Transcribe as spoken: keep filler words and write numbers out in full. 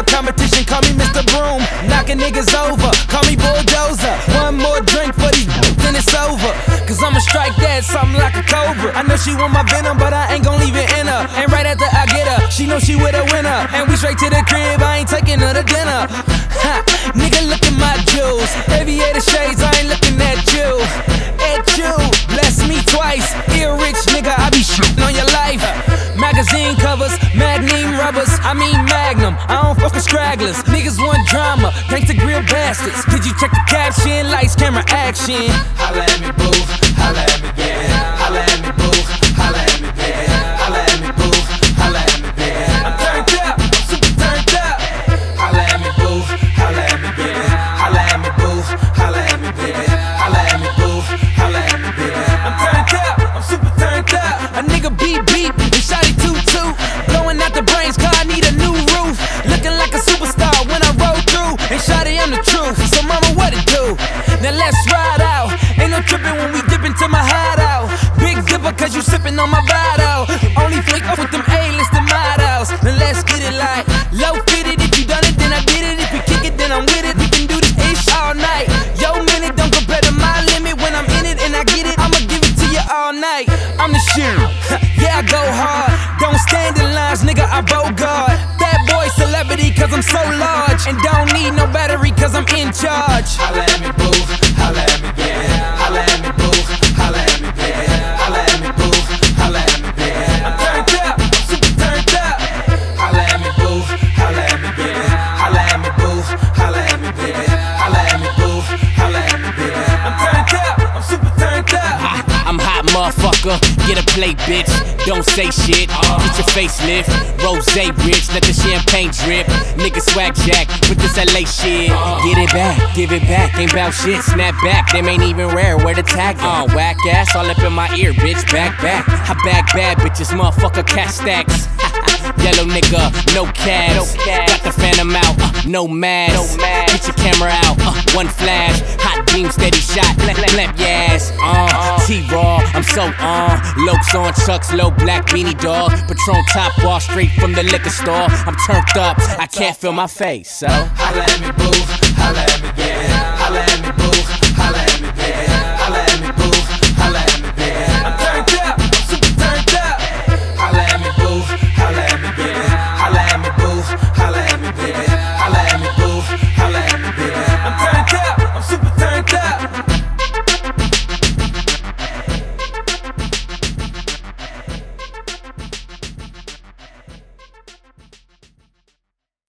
competition, call me Mister Broom. Knocking niggas over, call me Bulldozer. One more drink for these then it's over. Cause I'ma strike that something like a cobra. I know she want my venom, but I ain't gon' leave it in her. And right after I get her, she know she with a winner. And we straight to the crib, I ain't taking her to dinner. Ha, nigga, look at my jewels. Aviator shades, I ain't looking at you. At you, bless me twice. Ear rich, nigga, I be shitting on your life. Magazine covers, magnum rubbers, I mean magnum. I don't fuck with stragglers. Niggas want drama, thanks to grill bastards. Did you check the caption? Lights, camera, action. Holla at me, boo. Holla at me, yeah. Holla at me, boo. Holla at me, yeah. Holla at me, boo. Holla at me, yeah. I'm turned up, I'm super turned up. Holla at me, boo. Holla at me, yeah. Holla at me, boo. Holla at me, yeah. Holla at me, boo. Holla at me, yeah. I'm turned up, I'm super turned up. A nigga beep beep, and shotty toot toot. Blowing out the brains, car I need a new roof. Looking like a superstar when I roll through. And shotty, I'm the truth, so mama, what it do? Now let's ride out. Ain't no tripping when we dip into my hideout. Big dipper cause you sipping on my bottle. Only flick up with them A-listed models. Now let's get it like low fitted. If you done it, then I did it. If you kick it, then I'm with it. We can do this ish all night. Yo minute don't compare to my limit. When I'm in it and I get it, I'ma give it to you all night. I'm the shit. Yeah, I go hard. Don't stand in lines, nigga, I bogart. Bad boy celebrity cause I'm so large. And don't need no battery cause I'm in charge. Holla at me, boo. Holla at me, yeah. Holla at me, boo. Holla at me, yeah. Holla at me, boo. Holla at me, yeah. I'm turned up, I'm super turned up. Holla at me, boo. Holla at me, yeah. Holla at me, boo. Holla at me, yeah. Holla at me, boo. Holla at me, yeah. I'm turned up, I'm super turned up. I'm hot, motherfucker. Get a plate, bitch. Don't say shit. Get your facelift. Rose rich, let the champagne drip. Nigga swag jack with this L A shit. Get it back, give it back. Ain't bout shit. Snap back, them ain't even rare. Where the tag on? Uh, whack ass all up in my ear, bitch. Back, back. I bag bad bitches, motherfucker. Cat stacks. Yellow nigga, no cabs. Got the phantom out, uh, no mask. Get your camera out, uh, one flash. Hot beam, steady shot. Clamp your ass. Uh, T-Raw, I'm so on. Lokes on chucks, low black beanie dog. Patron top wall straight from the liquor store. I'm turned up, I can't feel my face, so Holla at me, boo. Holla at me, yeah. Holla at me, boo.